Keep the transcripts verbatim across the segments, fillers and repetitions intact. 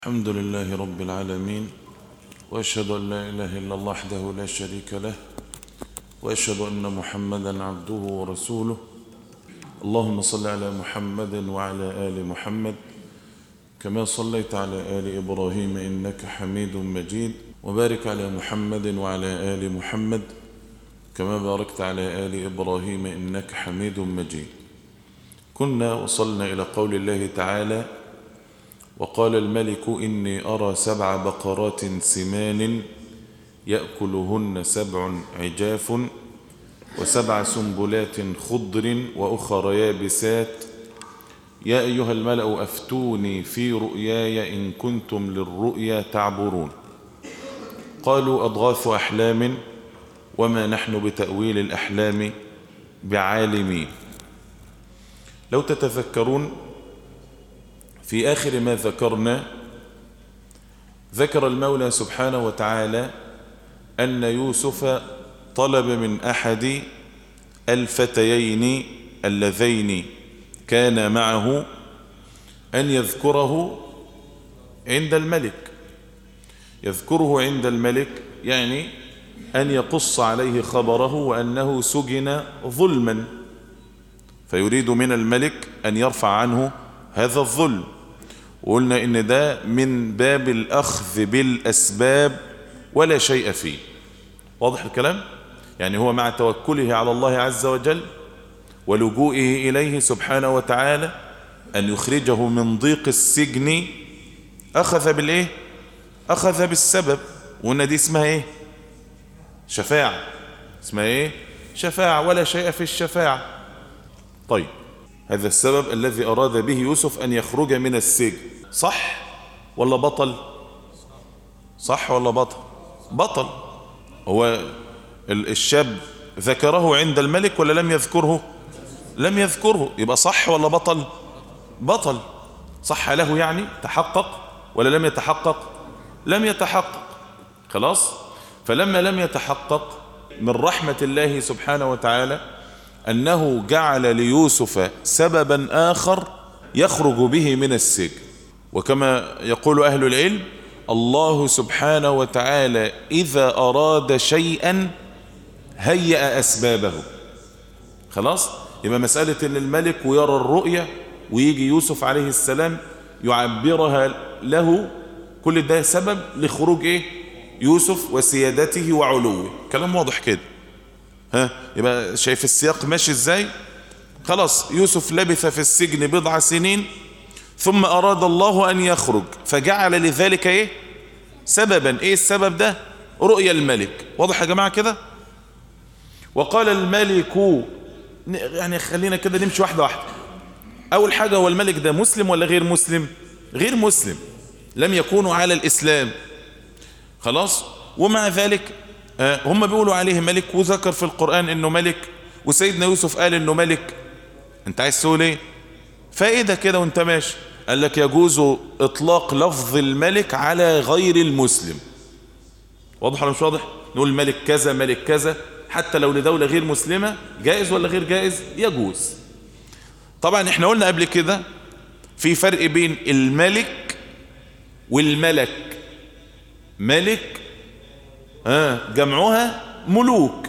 الحمد لله رب العالمين، وأشهد أن لا إله إلا الله وحده لا شريك له، وأشهد أن محمدا عبده ورسوله. اللهم صل على محمد وعلى آل محمد كما صليت على آل إبراهيم إنك حميد مجيد، وبارك على محمد وعلى آل محمد كما باركت على آل إبراهيم إنك حميد مجيد. كنا وصلنا إلى قول الله تعالى: وقال الملك إني أرى سبع بقرات سمان يأكلهن سبع عجاف وسبع سنبلات خضر وأخر يابسات يا أيها الملأ أفتوني في رؤياي إن كنتم للرؤيا تعبرون. قالوا أضغاث أحلام وما نحن بتأويل الأحلام بعالمين. لو تتذكرون في آخر ما ذكرنا، ذكر المولى سبحانه وتعالى أن يوسف طلب من أحد الفتيين اللذين كان معه أن يذكره عند الملك. يذكره عند الملك يعني أن يقص عليه خبره وأنه سجن ظلما، فيريد من الملك أن يرفع عنه هذا الظلم. وقلنا إن ده من باب الأخذ بالأسباب ولا شيء فيه. واضح الكلام؟ يعني هو مع توكله على الله عز وجل ولجوئه إليه سبحانه وتعالى أن يخرجه من ضيق السجن، أخذ بالإيه؟ أخذ بالسبب. وقلنا دي اسمها إيه؟ شفاعة. اسمها إيه؟ شفاعة، ولا شيء في الشفاعة. طيب، هذا السبب الذي أراد به يوسف أن يخرج من السجن، صح ولا بطل؟ صح ولا بطل؟ بطل. هو الشاب ذكره عند الملك ولا لم يذكره؟ لم يذكره، يبقى صح ولا بطل؟ بطل. صح له يعني تحقق ولا لم يتحقق؟ لم يتحقق. خلاص. فلما لم يتحقق، من رحمة الله سبحانه وتعالى أنه جعل ليوسف سببا آخر يخرج به من السجن. وكما يقول أهل العلم: الله سبحانه وتعالى إذا أراد شيئا هيأ أسبابه. خلاص. يبقى مسألة أن الملك ويرى الرؤية ويجي يوسف عليه السلام يعبرها له، كل ده سبب لخروج إيه؟ يوسف وسيادته وعلوه. كلام واضح كده. ها، يبقى شايف السياق ماشي ازاي؟ خلاص، يوسف لبث في السجن بضع سنين ثم أراد الله أن يخرج، فجعل لذلك ايه؟ سببا. ايه السبب ده؟ رؤيا الملك. واضح يا جماعة كده؟ وقال الملك، يعني خلينا كده نمشي واحدة واحدة. اول حاجة، هو الملك ده مسلم ولا غير مسلم؟ غير مسلم، لم يكونوا على الإسلام. خلاص. ومع ذلك هم بيقولوا عليه ملك، وذكر في القرآن انه ملك، وسيدنا يوسف قال انه ملك. انت عايز تقول ايه؟ فائدة كده وانت ماشي. قال لك يجوز اطلاق لفظ الملك على غير المسلم. واضح ولا مش واضح؟ نقول ملك كذا ملك كذا حتى لو لدولة غير مسلمة. جائز ولا غير جائز؟ يجوز. طبعا احنا قلنا قبل كده في فرق بين الملك والملك. ملك آه جمعها ملوك،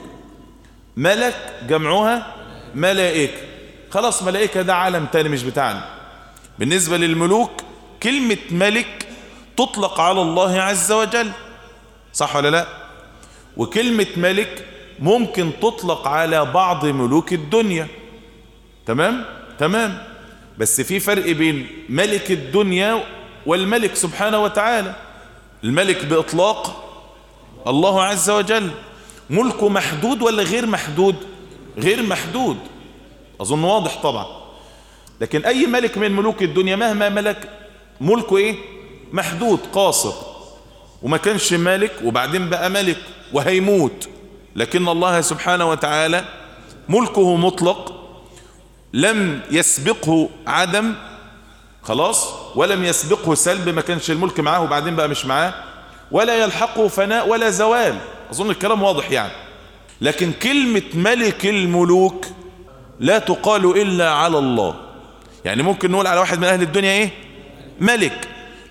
ملك جمعها ملائكة. خلاص، ملائكة ده عالم تاني مش بتاعنا. بالنسبة للملوك، كلمة ملك تطلق على الله عز وجل، صح ولا لا؟ وكلمة ملك ممكن تطلق على بعض ملوك الدنيا. تمام؟ تمام. بس في فرق بين ملك الدنيا والملك سبحانه وتعالى. الملك بإطلاق الله عز وجل، ملكه محدود ولا غير محدود؟ غير محدود. أظن واضح طبعا. لكن أي ملك من ملوك الدنيا مهما ملك، ملكه إيه؟ محدود قاصر، وما كانش ملك وبعدين بقى ملك وهيموت. لكن الله سبحانه وتعالى ملكه مطلق، لم يسبقه عدم، خلاص، ولم يسبقه سلب، ما كانش الملك معاه وبعدين بقى مش معاه، ولا يلحقه فناء ولا زوال. أظن الكلام واضح يعني. لكن كلمة ملك الملوك لا تقال إلا على الله. يعني ممكن نقول على واحد من أهل الدنيا إيه؟ ملك،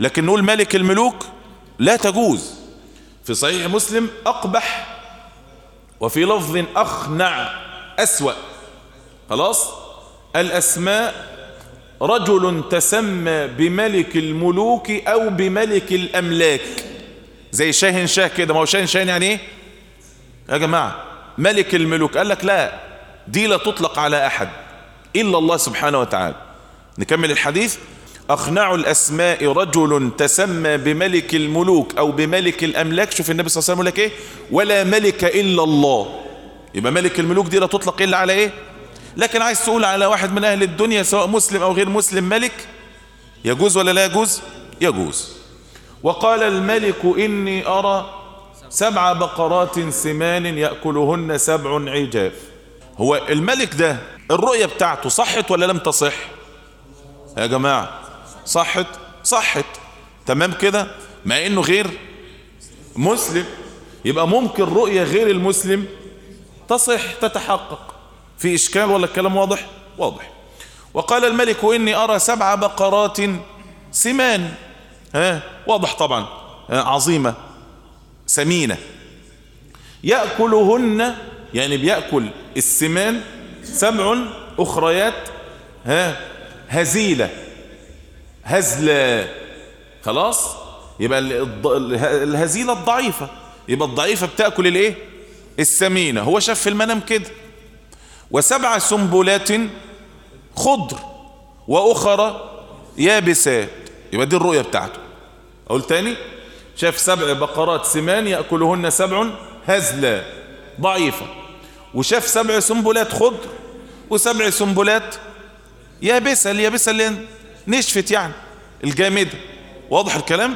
لكن نقول ملك الملوك لا تجوز. في صحيح مسلم أقبح، وفي لفظ أخنع أسوأ. خلاص، الأسماء رجل تسمى بملك الملوك أو بملك الأملاك، زي شاهن شاه كده. ما هو شاهن شاه يعني ايه يا جماعة؟ ملك الملوك. قال لك لا، دي لا تطلق على أحد إلا الله سبحانه وتعالى. نكمل الحديث. أخنع الأسماء رجل تسمى بملك الملوك أو بملك الأملاك. شوف النبي صلى الله عليه وسلم يقول لك إيه؟ ولا ملك إلا الله. يبقى ملك الملوك دي لا تطلق إلا على إيه؟ لكن عايز تقول على واحد من أهل الدنيا سواء مسلم أو غير مسلم ملك، يجوز ولا لا يجوز؟ يجوز. وقال الملك إني أرى سبع بقرات سمان يأكلهن سبع عجاف. هو الملك ده الرؤية بتاعته صحت ولا لم تصح يا جماعة؟ صحت، صحت تمام كده، مع انه غير مسلم. يبقى ممكن رؤية غير المسلم تصح تتحقق. في اشكال ولا الكلام واضح؟ واضح. وقال الملك اني ارى سبع بقرات سمان، ها واضح طبعا، عظيمة سمينة، يأكلهن يعني بيأكل السمان سبع أخريات ها هزيلة هزلة. خلاص، يبقى الهزيلة الضعيفة، يبقى الضعيفة بتأكل الايه؟ السمينة. هو شاف في المنام كده. وسبع سنبلات خضر وأخرى يابسات. يبقى دي الرؤية بتاعته. أقول تاني، شاف سبع بقرات سمان يأكلهن سبع هزلة ضعيفة، وشاف سبع سنبلات خضر وسبع سنبلات يابسة. اليابسة اللي نشفت يعني الجامدة. واضح الكلام؟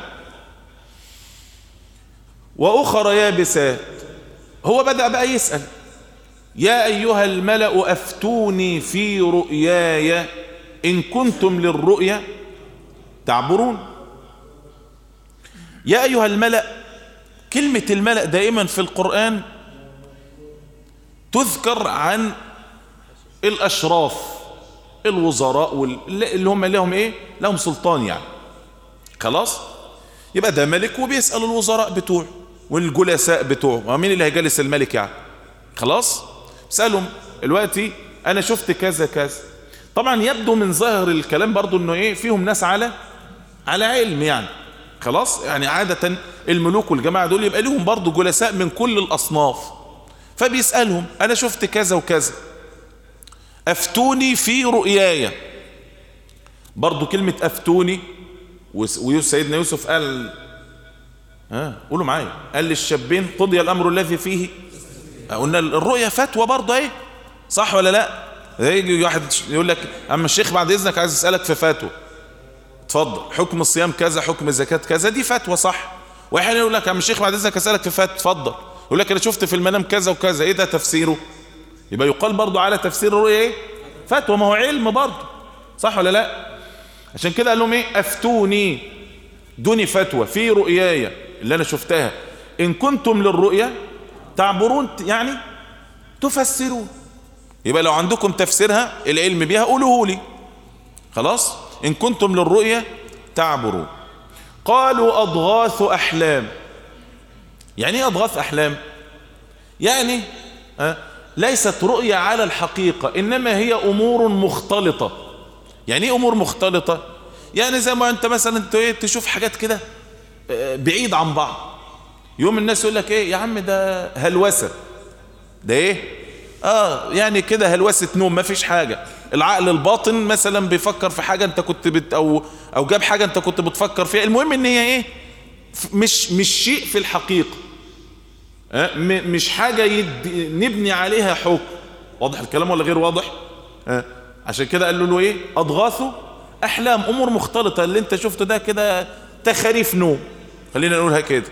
وأخرى يابسات. هو بدأ بقى يسأل: يا أيها الملأ أفتوني في رؤياي إن كنتم للرؤيا تعبرون. يا أيها الملأ، كلمة الملأ دائما في القرآن تذكر عن الأشراف، الوزراء اللي هم لهم ايه؟ لهم سلطان يعني. خلاص، يبقى ده ملك وبيسأل الوزراء بتوعه والجلساء بتوعه. ومين اللي هيجلس الملك يعني؟ خلاص، سألهم دلوقتي انا شفت كذا كذا. طبعا يبدو من ظاهر الكلام برضو انه ايه؟ فيهم ناس على على علم يعني. خلاص، يعني عادة الملوك والجماعة دول يبقى لهم برضو جلساء من كل الأصناف. فبيسألهم: أنا شفت كذا وكذا، أفتوني في رؤياي. برضو كلمة أفتوني، وسيدنا يوسف قال ها قولوا معايا، قال للشابين: قضي الأمر الذي فيه. قلنا الرؤيا فتوى برضو ايه، صح ولا لا؟ يجي واحد يقول لك: أما الشيخ بعد إذنك عايز أسألك في فتوى. اتفضل، حكم الصيام كذا، حكم الزكاة كذا، دي فتوى صح. واحد يقول لك: يا عم الشيخ بعد اذنك اسالك في فتوى. اتفضل. يقول لك: انا شفت في المنام كذا وكذا، ايه ده تفسيره؟ يبقى يقال برضو على تفسير الرؤيا ايه؟ فتوى. ما هو علم برضو، صح ولا لا؟ عشان كده قال لهم ايه؟ افتوني، دوني فتوى في رؤياي اللي انا شفتها، ان كنتم للرؤيا تعبرون، يعني تفسرون. يبقى لو عندكم تفسيرها العلم بها قولوه لي. خلاص، إن كنتم للرؤيا تعبرون. قالوا أضغاث أحلام. يعني ايه أضغاث أحلام؟ يعني أه ليست رؤيا على الحقيقة، إنما هي أمور مختلطة. يعني ايه أمور مختلطة؟ يعني زي ما أنت مثلا تشوف حاجات كده بعيد عن بعض، يوم الناس يقول لك ايه يا عم ده هلوسة، ده ايه؟ اه يعني كده هلوسة نوم، ما فيش حاجة. العقل الباطن مثلا بيفكر في حاجة انت كنت بت او او جاب حاجة انت كنت بتفكر فيها. المهم ان هي ايه؟ مش مش شيء في الحقيقة، آه مش حاجة يد نبني عليها حكم. واضح الكلام ولا غير واضح؟ آه عشان كده قالوا له ايه؟ اضغاثوا احلام، امور مختلطة. اللي انت شفته ده كده تخاريف نوم، خلينا نقولها كده.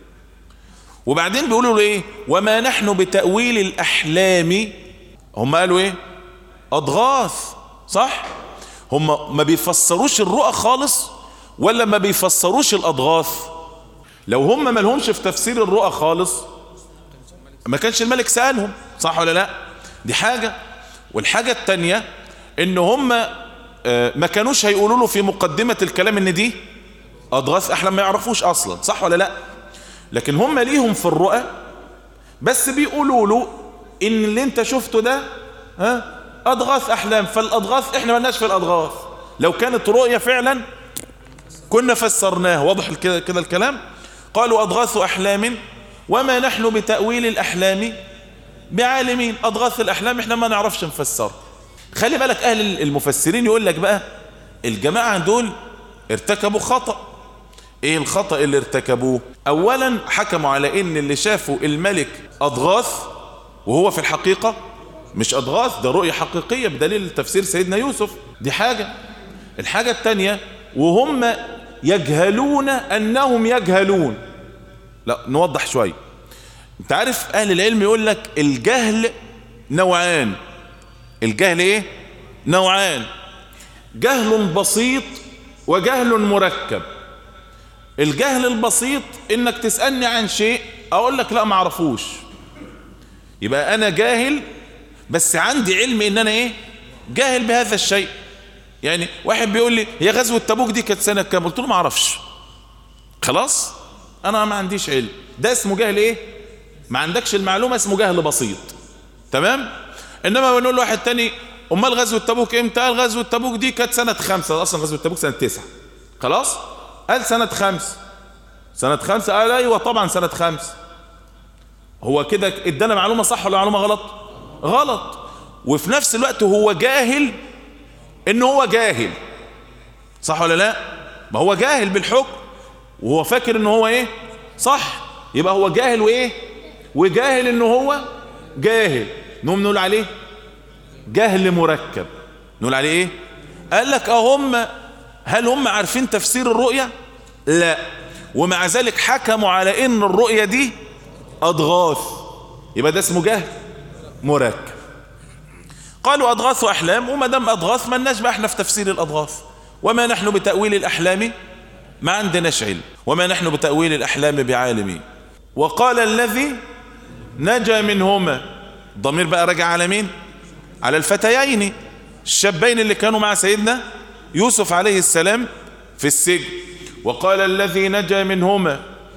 وبعدين بيقولوا له ايه؟ وما نحن بتأويل الأحلام. هم قالوا ايه؟ أضغاث، صح؟ هم ما بيفسروش الرؤى خالص ولا ما بيفسروش الأضغاث؟ لو هم ما لهمش في تفسير الرؤى خالص ما كانش الملك سألهم، صح ولا لا؟ دي حاجة. والحاجة التانية ان هم ما كانوش هيقولوا له في مقدمة الكلام ان دي اضغاث احلام ما يعرفوش اصلا، صح ولا لا؟ لكن هم ليهم في الرؤى بس بيقولوا له ان اللي انت شفته ده ها اضغاث احلام، فالاضغاث احنا مالناش في الاضغاث، لو كانت رؤية فعلا كنا فسرناه. واضح كده كده الكلام؟ قالوا اضغاث احلام وما نحن بتأويل الاحلام بعالمين. اضغاث الاحلام احنا ما نعرفش نفسر. خلي بالك اهل المفسرين يقول لك بقى الجماعة دول ارتكبوا خطأ. ايه الخطأ اللي ارتكبوه؟ اولا حكموا على ان اللي شافوا الملك اضغاث وهو في الحقيقة مش اضغاث، ده رؤية حقيقية بدليل تفسير سيدنا يوسف. دي حاجة. الحاجة التانية وهم يجهلون انهم يجهلون. لا نوضح شوية. انت عارف اهل العلم يقول لك الجهل نوعان. الجهل ايه؟ نوعان: جهل بسيط وجهل مركب. الجهل البسيط انك تسألني عن شيء اقول لك لا ما اعرفوش، يبقى انا جاهل بس عندي علم ان انا ايه؟ جاهل بهذا الشيء. يعني واحد بيقول لي هي غزوة تبوك دي كانت سنة كام؟ قلت له ما اعرفش، خلاص انا ما عنديش علم. ده اسمه جهل ايه؟ ما عندكش المعلومة، اسمه جهل بسيط. تمام؟ انما بنقول له واحد تاني امال غزوة تبوك امتى؟ قال غزوة تبوك دي كانت سنة خمسة، اصلا غزوة تبوك سنة تسعة. خلاص؟ قال سنة خمس. سنة خمسة؟ قال ايوه طبعا سنة خمس. هو كده ادانا معلومة صح ولا معلومة غلط؟ غلط. وفي نفس الوقت هو جاهل ان هو جاهل، صح ولا لا؟ ما هو جاهل بالحكم وهو فاكر ان هو ايه؟ صح. يبقى هو جاهل وايه؟ وجاهل ان هو جاهل. نقوم نقول عليه جهل مركب. نقول عليه ايه؟ قال لك اهم هل هم عارفين تفسير الرؤية؟ لا. ومع ذلك حكموا على ان الرؤية دي اضغاث، يبقى ده اسمه جهل مركب. قالوا اضغاث احلام، وما دام اضغاث ما لناش بقى احنا في تفسير الاضغاث. وما نحن بتأويل الاحلام ما عندناش علم، وما نحن بتأويل الاحلام بعالمين. وقال الذي نجا منهما، ضمير بقى رجع على مين؟ على الفتيين الشابين اللي كانوا مع سيدنا يوسف عليه السلام في السجن. وقال الذي نجا منهما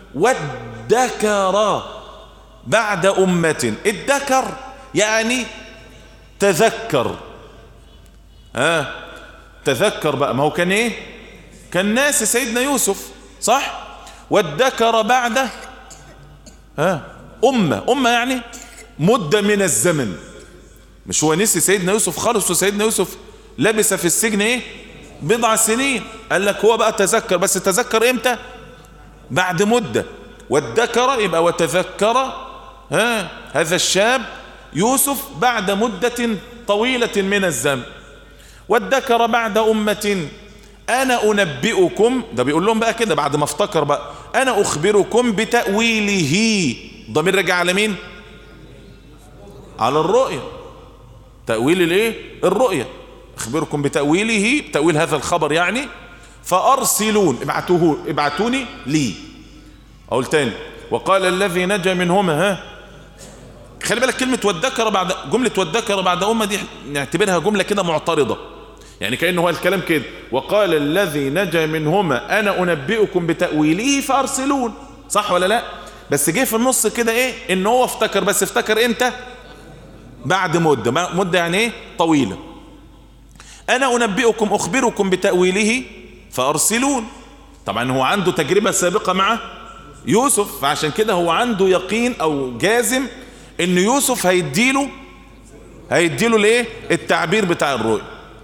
وادكر بعد أمة. الذكر يعني تذكر. ها آه. تذكر بقى، ما هو كان ايه؟ كان ناس سيدنا يوسف، صح؟ وادكر بعد ها آه. أمة. أمة يعني مدة من الزمن. مش هو نسي سيدنا يوسف خالص، وسيدنا يوسف لبس في السجن ايه؟ بضع سنين. قال لك هو بقى تذكر، بس تذكر امتى؟ بعد مدة. وادكر يبقى وتذكر ها هذا الشاب يوسف بعد مدة طويلة من الزمن. وادكر بعد أمة أنا أنبئكم، ده بيقول لهم بقى كده بعد ما افتكر بقى، أنا أخبركم بتأويله. ضمير رجع على مين؟ على الرؤية. تأويل الايه؟ الرؤية. أخبركم بتأويله، تأويل هذا الخبر يعني. فأرسلون، ابعتوه ابعتوني لي. أقول تاني: وقال الذي نجا منهما. ها خلي بالك كلمة وادكر بعد، جملة وادكر بعد أمة دي نعتبرها جملة كده معترضة، يعني كأنه هو الكلام كده: وقال الذي نجا منهما أنا أنبئكم بتأويله فأرسلون، صح ولا لا؟ بس جه في النص كده ايه؟ ان هو افتكر، بس افتكر امتى؟ بعد مدة. مدة يعني ايه؟ طويلة. انا انبئكم اخبركم بتأويله فارسلون. طبعا هو عنده تجربة سابقة مع يوسف، فعشان كده هو عنده يقين او جازم ان يوسف هيديله هيديله الايه؟ التعبير بتاع الرؤيا.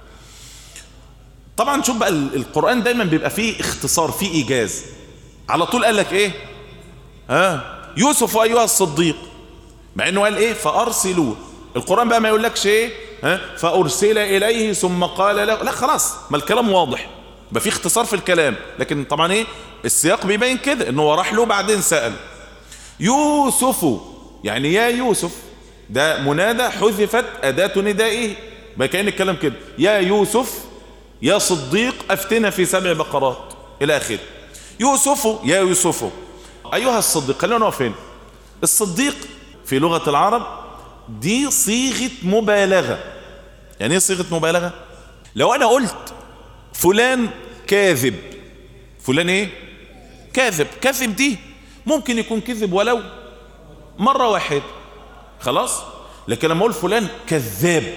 طبعا شوف بقى القرآن دايما بيبقى فيه اختصار، فيه ايجاز. على طول قال لك ايه؟ ها يوسف ايها الصديق، مع انه قال ايه؟ فارسلوه. القرآن بقى ما يقولكش ايه؟ ها فارسل اليه ثم قال له، لا خلاص، ما الكلام واضح، يبقى في اختصار في الكلام. لكن طبعا ايه؟ السياق بيبين كده انه هو راح له بعدين سأل. يوسف يعني يا يوسف، ده منادى حذفت اداة ندائه، بقى كأن الكلام كده: يا يوسف يا صديق افتنا في سبع بقرات الى اخره. يوسف يا يوسف ايها الصديق. خلينا نقف فين؟ الصديق في لغة العرب دي صيغة مبالغة. يعني ايه صيغة مبالغة؟ لو انا قلت فلان كاذب، فلان ايه؟ كاذب. كاذب دي ممكن يكون كذب ولو مرة واحدة، خلاص. لكن لما اقول فلان كذاب،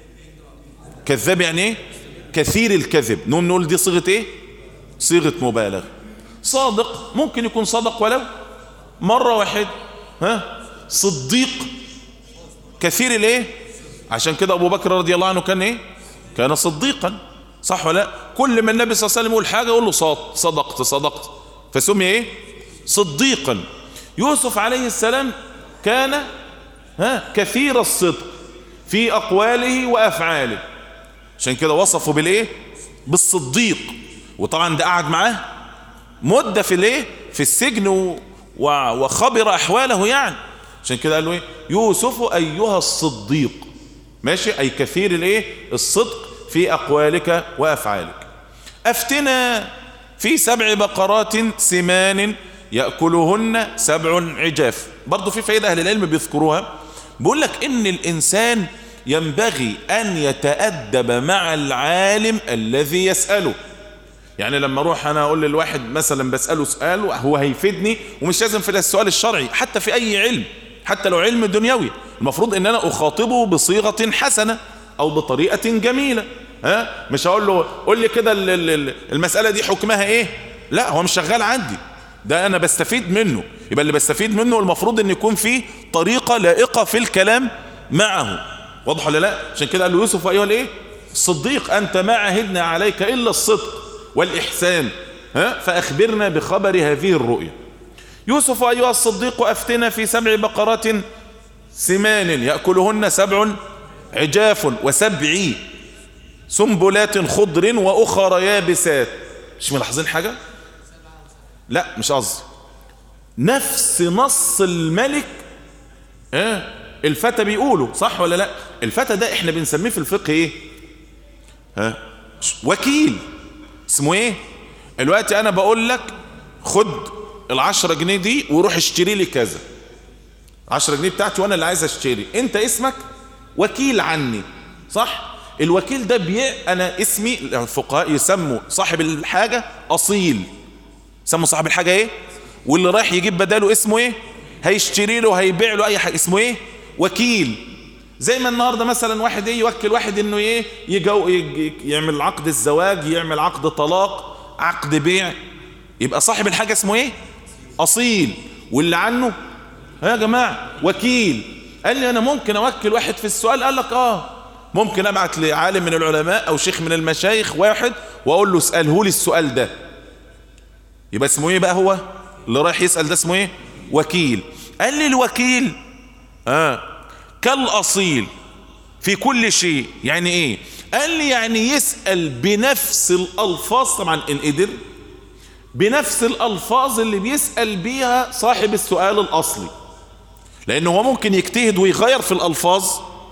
كذاب يعني ايه؟ كثير الكذب، نقوم نقول دي صيغة ايه؟ صيغة مبالغة. صادق ممكن يكون صدق ولو مرة واحدة. ها؟ صديق كثير الايه؟ عشان كده ابو بكر رضي الله عنه كان ايه؟ كان صديقا، صح ولا لا؟ كل ما النبي صلى الله عليه وسلم يقول حاجة يقول له صادق، صدقت صدقت، فسمي ايه؟ صديقا. يوسف عليه السلام كان ها كثير الصدق في اقواله وافعاله، عشان كده وصفه بالايه؟ بالصديق. وطبعا ده قعد معاه مدة في الايه؟ في السجن وخبر احواله يعني، عشان كده قال له ايه؟ يوسف ايها الصديق، ماشي، اي كثير الايه؟ الصدق في اقوالك وافعالك. افتنا في سبع بقرات سمان يأكلهن سبع عجاف. برضو في فائدة اهل العلم بيذكروها، بيقول لك ان الانسان ينبغي ان يتأدب مع العالم الذي يسأله. يعني لما اروح انا اقول للواحد مثلا بسأله سؤال هو هيفيدني، ومش لازم في السؤال الشرعي، حتى في اي علم، حتى لو علم دنيوي، المفروض ان انا اخاطبه بصيغة حسنة او بطريقة جميلة. ها؟ مش هقول له قول لي كده المسألة دي حكمها ايه، لا، هو مش شغال عندي، ده انا بستفيد منه. يبقى اللي بستفيد منه المفروض ان يكون فيه طريقة لائقة في الكلام معه، واضح ولا لا؟ عشان كده قال له يوسف ايها الايه؟ الصديق، انت ما عهدنا عليك الا الصدق والإحسان، ها؟ فأخبرنا بخبر هذه الرؤيا. يوسف أيها الصديق أفتنا في سبع بقرات سمان يأكلهن سبع عجاف وسبع سنبلات خضر وأخرى يابسات. مش ملاحظين حاجة؟ لا مش قصدي، نفس نص الملك ها الفتى بيقوله، صح ولا لا؟ الفتى ده احنا بنسميه في الفقه ايه؟ ها؟ وكيل. اسمه ايه؟ الوقت انا بقول لك خد العشرة جنيه دي وروح اشتري لي كذا، عشرة جنيه بتاعتي وانا اللي عايز اشتري، انت اسمك وكيل عني، صح؟ الوكيل ده بي انا اسمي، الفقهاء يسموا صاحب الحاجة اصيل، يسموا صاحب الحاجة ايه؟ واللي رايح يجيب بداله اسمه ايه؟ هيشتري له هيبيع له اي حاجة اسمه ايه؟ وكيل. زي ما النهاردة مثلا واحد ايه يوكل واحد انه ايه يجو يعمل عقد الزواج، يعمل عقد طلاق، عقد بيع، يبقى صاحب الحاجة اسمه ايه؟ اصيل. واللي عنه ها يا جماعة وكيل. قال لي انا ممكن اوكل واحد في السؤال، قال لك اه ممكن ابعت لعالم من العلماء او شيخ من المشايخ واحد واقول له اسأله لي السؤال ده، يبقى اسمه ايه بقى؟ هو اللي رايح يسأل ده اسمه ايه؟ وكيل. قال لي الوكيل اه كالأصيل في كل شيء. يعني ايه؟ قال لي يعني يسأل بنفس الألفاظ، طبعا إن قدر، بنفس الألفاظ اللي بيسأل بيها صاحب السؤال الأصلي، لأنه هو ممكن يجتهد ويغير في الألفاظ،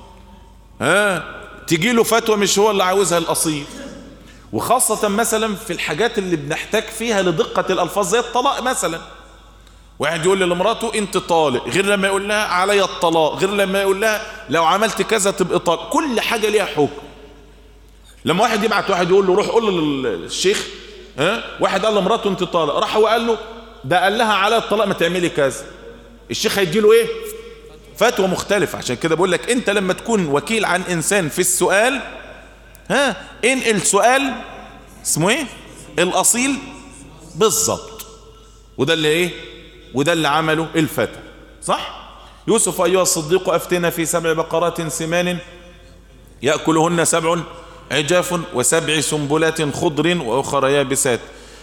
ها تجي له فتوى مش هو اللي عاوزها الأصيل. وخاصة مثلا في الحاجات اللي بنحتاج فيها لدقة الألفاظ زي الطلاق مثلا، واحد يقول لمراته انت طالق، غير لما يقول لها علي الطلاق، غير لما يقول لها لو عملت كذا تبقى طالق. كل حاجة ليها حكم. لما واحد يبعت واحد يقول له روح قول للشيخ، ها واحد قال لمراته انت طالق، راح هو قال له ده قال لها على الطلاق ما تعملي كذا، الشيخ هيدي له ايه؟ فتوى مختلفة. عشان كده بقول لك انت لما تكون وكيل عن انسان في السؤال، ها انقل سؤال اسمه ايه؟ الاصيل بالظبط. وده اللي ايه؟ وده اللي عمله الفتى، صح؟ يوسف أيها الصديق أفتنا في سبع بقرات سمان يأكلهن سبع عجاف وسبع سنبلات خضر وأخرى يابسات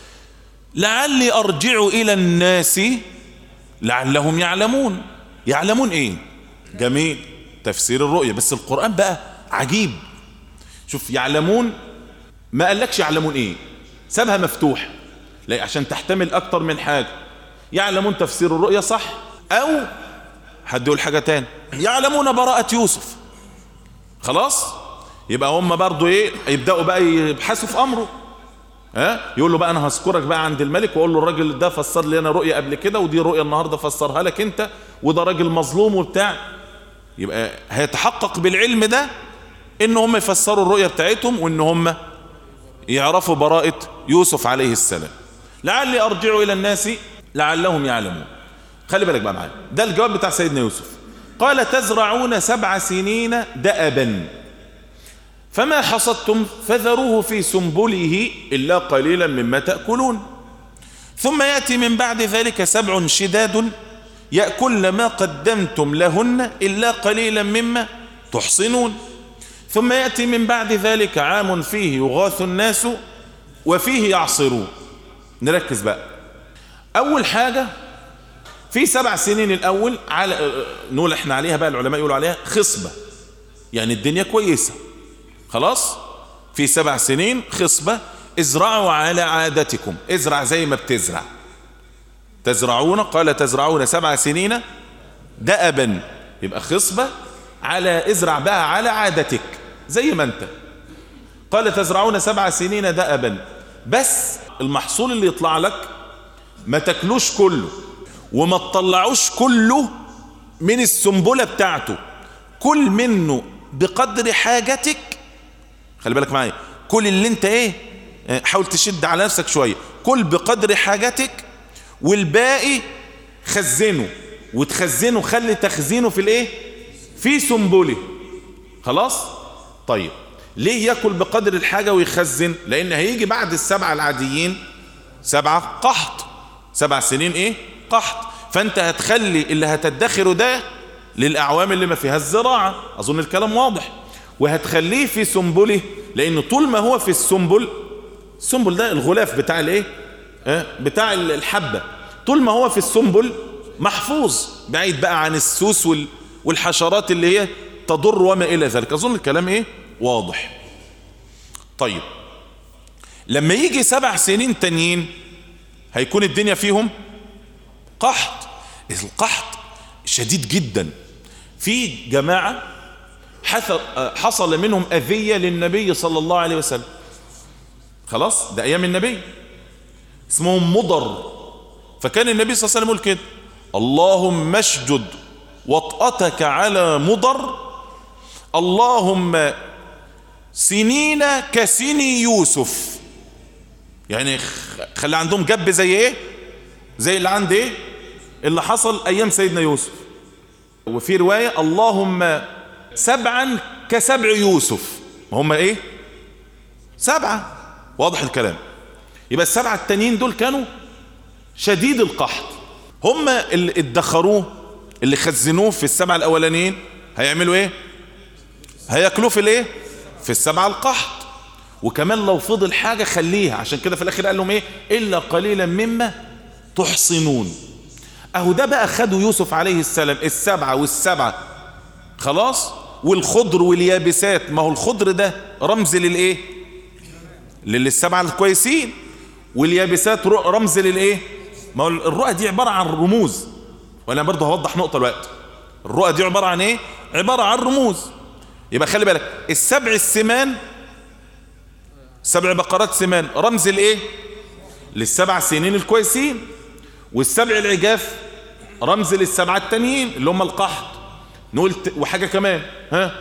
لعلي أرجع إلى الناس لعلهم يعلمون. يعلمون إيه؟ جميل، تفسير الرؤية. بس القرآن بقى عجيب. شوف، يعلمون ما قالكش يعلمون إيه، سابها مفتوح لا عشان تحتمل أكتر من حاجة. يعلمون تفسير الرؤيا صح، او حد يقول حاجة تاني يعلمون براءة يوسف، خلاص يبقى هم برضو ايه يبدأوا بقى يبحثوا في امره. ها يقول له بقى انا هذكرك بقى عند الملك واقول له الراجل ده فسر لي انا رؤيا قبل كده، ودي رؤيا النهارده فسرها لك انت، وده راجل مظلوم وبتاع. يبقى هيتحقق بالعلم ده ان هم يفسروا الرؤيا بتاعتهم وان هم يعرفوا براءة يوسف عليه السلام. لعلي أرجع إلى الناس لعلهم يعلمون. خلي بالك بقى معايا، ده الجواب بتاع سيدنا يوسف. قال تزرعون سبع سنين دأبا فما حصدتم فذروه في سنبله إلا قليلا مما تأكلون ثم يأتي من بعد ذلك سبع شداد يأكل ما قدمتم لهن إلا قليلا مما تحصنون ثم يأتي من بعد ذلك عام فيه يغاث الناس وفيه يعصرون. نركز بقى. أول حاجة في سبع سنين الأول على نقول احنا عليها بقى، العلماء يقولوا عليها خصبة، يعني الدنيا كويسة خلاص. في سبع سنين خصبة. ازرعوا على عادتكم، ازرع زي ما بتزرع. تزرعون، قال تزرعون سبع سنين دأبا، يبقى خصبة على ازرع بقى على عادتك زي ما انت. قال تزرعون سبع سنين دأبا، بس المحصول اللي يطلع لك ما تاكلوش كله وما تطلعوش كله من السنبلة بتاعته، كل منه بقدر حاجتك. خلي بالك معايا، كل اللي انت ايه، حاول تشد على نفسك شوية، كل بقدر حاجتك والباقي خزنه، وتخزنه خلي تخزينه في الايه، في سنبله. خلاص. طيب ليه ياكل بقدر الحاجة ويخزن؟ لان هيجي بعد السبعة العاديين سبعة قحط، سبع سنين ايه قحط، فانت هتخلي اللي هتدخره ده للاعوام اللي ما فيها الزراعة. اظن الكلام واضح. وهتخليه في سنبله، لان طول ما هو في السنبل، السنبل ده الغلاف بتاع الايه اه بتاع الحبة، طول ما هو في السنبل محفوظ بعيد بقى عن السوس والحشرات اللي هي تضر وما الى ذلك. اظن الكلام ايه واضح. طيب لما يجي سبع سنين تانيين هيكون الدنيا فيهم قحط. القحط شديد جدا. في جماعة حصل منهم أذية للنبي صلى الله عليه وسلم. خلاص، ده أيام النبي، اسمهم مضر. فكان النبي صلى الله عليه وسلم يقول كده: اللهم اشجد وطأتك على مضر، اللهم سنين كسني يوسف. يعني خلي عندهم جب زي ايه، زي اللي عند ايه اللي حصل ايام سيدنا يوسف. وفي رواية اللهم سبعا كسبع يوسف. هم ايه سبعة. واضح الكلام. يبقى السبعة التانيين دول كانوا شديد القحط. هم اللي ادخروه، اللي خزنوه في السبعة الاولانيين هيعملوا ايه، هياكلوه في الايه، في السبعة القحط. وكمان لو فضل حاجة خليها. عشان كده في الاخير قال لهم ايه، الا قليلا مما تحصنون. اهو ده بقى خدوا يوسف عليه السلام السبعة والسبعة خلاص، والخضر واليابسات. ما هو الخضر ده رمز للايه، للسبعة الكويسين، واليابسات رمز للايه. ما هو الرؤى دي عبارة عن رموز. وانا برضه هوضح نقطة الوقت. الرؤى دي عبارة عن ايه، عبارة عن رموز. يبقى خلي بالك، السبع السمان، سبع بقرات سمان رمز الايه، للسبع سنين الكويسين. والسبع العجاف رمز للسبعة التانيين اللي هم القحط. نقول وحاجة كمان، ها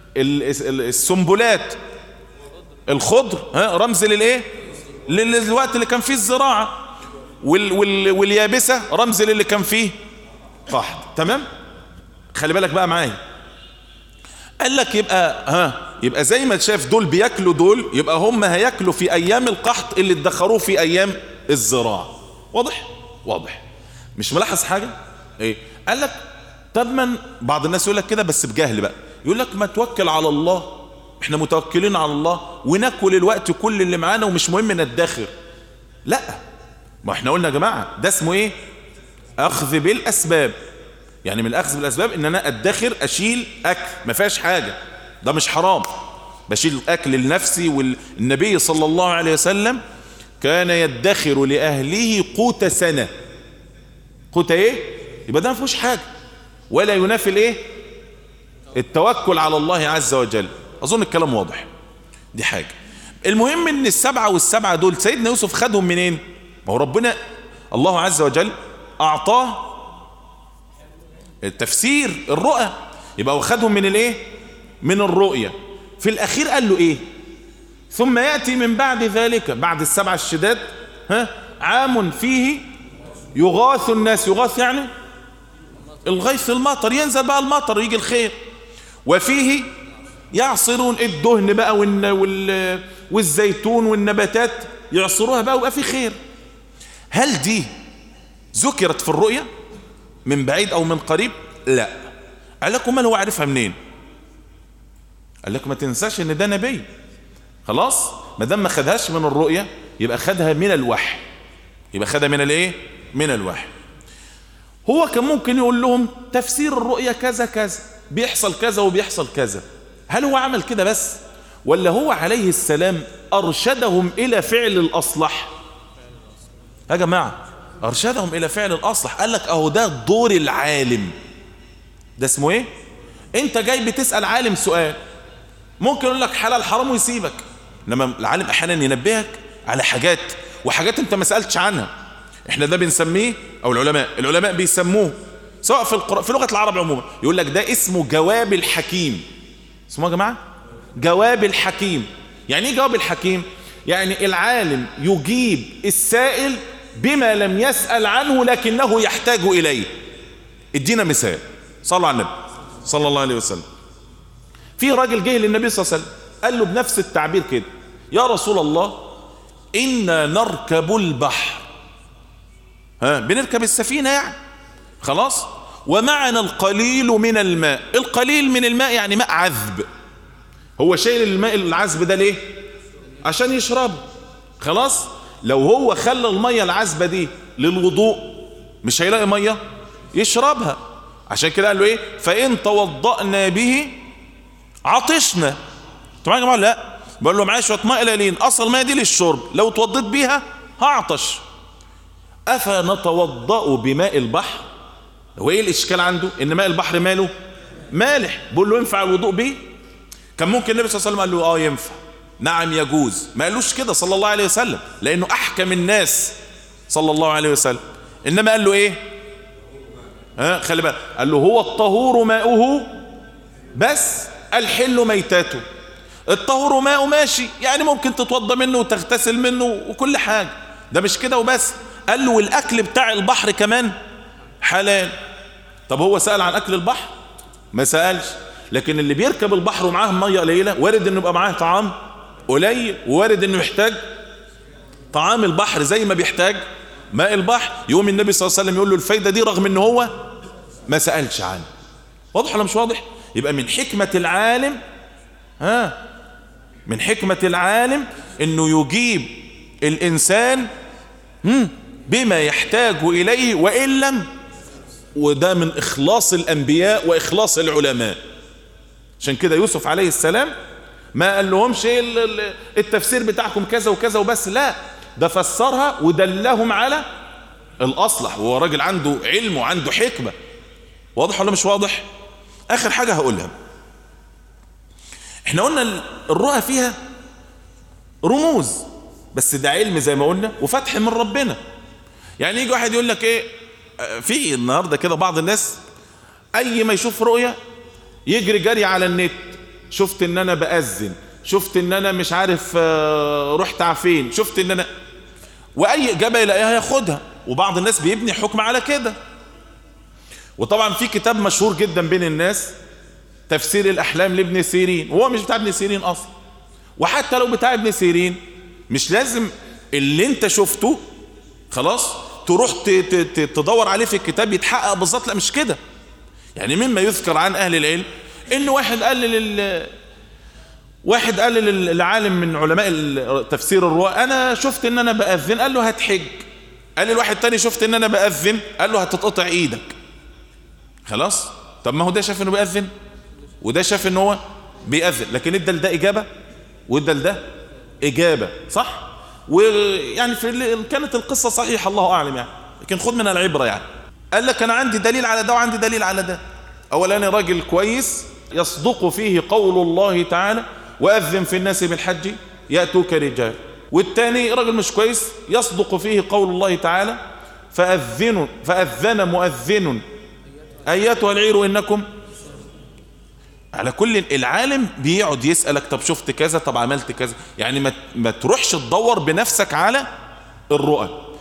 السنبلات الخضر، ها رمز للايه، للوقت اللي كان فيه الزراعة. وال وال واليابسة رمز للي كان فيه قحط. تمام. خلي بالك بقى معايا. قال لك يبقى ها يبقى زي ما شاف دول بياكلوا دول، يبقى هم هياكلوا في ايام القحط اللي ادخروه في ايام الزراعة. واضح واضح. مش ملاحظ حاجة ايه؟ قال لك طب من بعض الناس يقول لك كده بس بجهل بقى، يقول لك ما توكل على الله، احنا متوكلين على الله وناكل الوقت كل اللي معانا ومش مهم ندخر. لا، ما احنا قلنا يا جماعة ده اسمه ايه، اخذ بالاسباب. يعني من الاخذ بالاسباب ان انا ادخر، اشيل اكل ما فيهاش حاجة، ده مش حرام، بشيل اكل لنفسي. والنبي صلى الله عليه وسلم كان يدخر لاهله قوت سنة. قوت ايه، يبقى ده ما فيهوش حاجة ولا ينافي الايه، التوكل على الله عز وجل. اظن الكلام واضح. دي حاجة. المهم ان السبعة والسبعة دول سيدنا يوسف خدهم منين؟ ما هو ربنا الله عز وجل اعطاه التفسير الرؤى، يبقى هو خدهم من الايه، من الرؤية. في الاخير قال له ايه، ثم يأتي من بعد ذلك، بعد السبعة الشداد، ها عام فيه يغاث الناس. يغاث يعني الغيث، المطر، ينزل بقى المطر ويجي الخير. وفيه يعصرون الدهن بقى والزيتون والنباتات يعصروها بقى ويبقى في خير. هل دي ذكرت في الرؤيا من بعيد او من قريب؟ لا. قال لكم ما هو عارفها منين؟ قال لكم ما تنساش ان ده نبي. خلاص، ما دام ما خدهاش من الرؤيا يبقى خدها من الوحي. يبقى خدها من الايه؟ من الوحي. هو كان ممكن يقول لهم تفسير الرؤيا كذا كذا، بيحصل كذا وبيحصل كذا. هل هو عمل كده بس، ولا هو عليه السلام ارشدهم الى فعل الاصلح؟ يا جماعه ارشدهم الى فعل الاصلح. قال لك اهو ده دور العالم. ده اسمه ايه؟ انت جاي بتسأل عالم سؤال، ممكن يقول لك حلال حرام ويسيبك، انما العالم احيانا ينبهك على حاجات وحاجات انت ما سألتش عنها. احنا ده بنسميه، او العلماء العلماء بيسموه سواء في القرآن في لغة العرب عموما، يقول لك ده اسمه جواب الحكيم. اسمه يا جماعة جواب الحكيم. يعني ايه جواب الحكيم؟ يعني العالم يجيب السائل بما لم يسأل عنه لكنه يحتاج إليه. ادينا مثال. صلوا على النبي صلى الله عليه وسلم. في راجل جه للنبي صلى الله عليه وسلم قال له بنفس التعبير كده: يا رسول الله إنا نركب البحر. ها، بنركب السفينة يعني. خلاص، ومعنا القليل من الماء. القليل من الماء يعني ماء عذب. هو شايل الماء العذب ده ليه؟ عشان يشربه. خلاص، لو هو خلى المية العذبة دي للوضوء مش هيلاقي مية يشربها. عشان كده قال له ايه؟ فإن توضأنا به عطشنا. طبعا يا جماعة لا، بقول له معايا شوية ماء قليلين، اصل الماء دي للشرب، لو توضيت بيها هعطش. أفنتوضأ بماء البحر؟ هو ايه الاشكال عنده؟ ان ماء البحر ماله مالح، بقول له ينفع الوضوء به؟ كان ممكن النبي صلى الله عليه وسلم قال له اه ينفع، نعم يجوز. ما قالوش كده صلى الله عليه وسلم لانه احكم الناس صلى الله عليه وسلم. انما قال له ايه؟ ها، خلي بالك، قال له هو الطهور ماؤه بس الحل ميتاته. الطهور ماؤه ماشي، يعني ممكن تتوضى منه وتغتسل منه وكل حاجة، ده مش كده وبس. قال له والاكل بتاع البحر كمان حلال. طب هو سأل عن اكل البحر؟ ما سألش. لكن اللي بيركب البحر ومعاه ميه قليله وارد انه يبقى معاه طعام قليل، وارد انه يحتاج طعام البحر زي ما بيحتاج ماء البحر. يوم النبي صلى الله عليه وسلم يقول له الفايده دي رغم ان هو ما سألش عنه. واضح ولا مش واضح؟ يبقى من حكمة العالم، ها، من حكمة العالم انه يجيب الانسان بما يحتاج اليه وان لم. وده من اخلاص الانبياء واخلاص العلماء. عشان كده يوسف عليه السلام ما قال لهمش ايه التفسير بتاعكم كذا وكذا وبس، لا، ده فسرها ودلهم على الاصلح، وهو راجل عنده علم وعنده حكمة. واضح ولا مش واضح؟ اخر حاجة هقولها، احنا قلنا الرؤى فيها رموز، بس ده علم زي ما قلنا وفتح من ربنا. يعني يجي واحد يقول لك ايه، في النهاردة كده بعض الناس اي ما يشوف رؤية يجري جري على النت، شفت ان انا بأذن، شفت ان انا مش عارف رحت عفين، شفت ان انا، واي اجابة يلاقيها ياخدها. وبعض الناس بيبني حكم على كده. وطبعا في كتاب مشهور جدا بين الناس تفسير الاحلام لابن سيرين، وهو مش بتاع ابن سيرين اصلا. وحتى لو بتاع ابن سيرين مش لازم اللي انت شفته خلاص تروح تدور عليه في الكتاب يتحقق بالظبط، لا مش كده. يعني مما يذكر عن اهل العلم ان واحد قال لل واحد قال للعالم من علماء تفسير الرؤى انا شفت ان انا بأذن، قال له هتحج. قال للواحد تاني شفت ان انا بأذن، قال له هتتقطع ايدك. خلاص، طب ما هو ده شاف انه بيأذن وده شاف انه هو بيأذن، لكن ادى لده اجابه وادى لده اجابه، صح؟ ويعني في كانت القصه صحيحه الله اعلم يعني، لكن خد من العبره. يعني قال لك انا عندي دليل على ده وعندي دليل على ده. اولا راجل كويس يصدق فيه قول الله تعالى واذن في الناس بالحج ياتوك رجال، والثاني راجل مش كويس يصدق فيه قول الله تعالى فاذنوا فاذن مؤذن ايتها العير انكم. على كل العالم بيقعد يسألك طب شفت كذا، طب عملت كذا، يعني ما ما تروحش تدور بنفسك على الرؤى.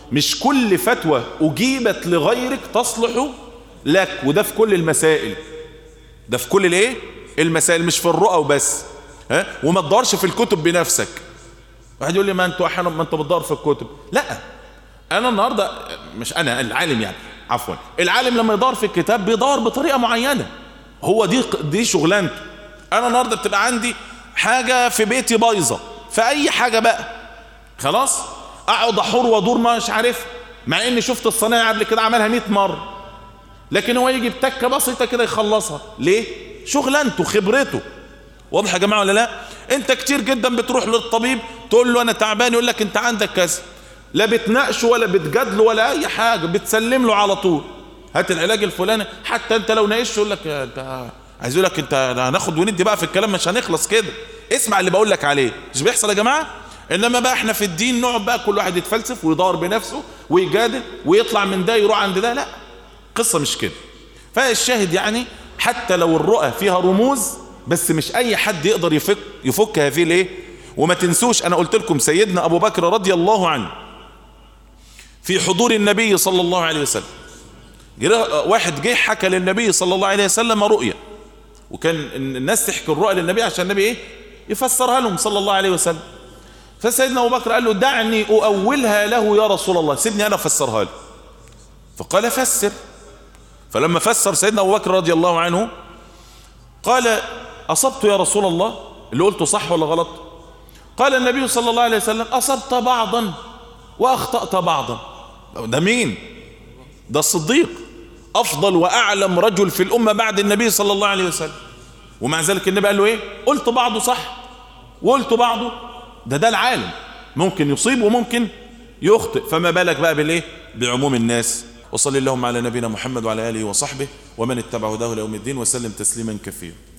مش كل فتوى أجيبت لغيرك تصلح لك، وده في كل المسائل، ده في كل الايه المسائل، مش في الرؤى وبس. ها، وما تدورش في الكتب بنفسك. واحد يقول لي ما انتوا احيانا ما انت بتدور في الكتب. لا، انا النهارده مش انا العالم يعني عفوا العالم لما يدور في الكتاب بيدور بطريقه معينه، هو دي دي شغلانته. انا النهارده بتبقى عندي حاجه في بيتي بايظه، فاي حاجه بقى خلاص اقعد احور وادور مش عارف، مع اني شفت الصنايعي قبل كده عملها مئة مره، لكن هو يجي بتكه بسيطه كده يخلصها. ليه؟ شغلانته، خبرته. واضح يا جماعه ولا لا؟ انت كتير جدا بتروح للطبيب تقول له انا تعبان، يقول لك انت عندك كذا، لا بتناقشه ولا بتجادله ولا اي حاجه، بتسلم له على طول هات العلاج الفلاني. حتى انت لو ناقشته يقول لك انت عايز، يقول لك انت هناخد وندي بقى في الكلام مش هنخلص كده، اسمع اللي بقول لك عليه. مش بيحصل يا جماعه؟ انما بقى احنا في الدين نقعد بقى كل واحد يتفلسف ويدور بنفسه ويجادل ويطلع من ده يروح عند ده. لا، قصه مش كده. فالشاهد يعني حتى لو الرؤى فيها رموز، بس مش اي حد يقدر يفك يفك هذه الايه. وما تنسوش انا قلت لكم سيدنا ابو بكر رضي الله عنه في حضور النبي صلى الله عليه وسلم، واحد جه حكى للنبي صلى الله عليه وسلم رؤيا، وكان الناس تحكي الرؤيا للنبي عشان النبي ايه يفسرها لهم صلى الله عليه وسلم. فسيدنا ابو بكر قال له دعني اؤولها له يا رسول الله، سيبني انا افسرها له. فقال فسر. فلما فسر سيدنا ابو بكر رضي الله عنه قال اصبت يا رسول الله، اللي قلته صح ولا غلط؟ قال النبي صلى الله عليه وسلم اصبت بعضا واخطأت بعضا. ده مين؟ ده الصديق، افضل واعلم رجل في الامه بعد النبي صلى الله عليه وسلم، ومع ذلك النبي قال له ايه؟ قلت بعضه صح وقلت بعضه. ده ده العالم ممكن يصيب وممكن يخطئ، فما بالك بقى بالايه؟ بعموم الناس. وصلى اللهم على نبينا محمد وعلى اله وصحبه ومن اتبع هداه ليوم الدين، وسلم تسليما كثيرا.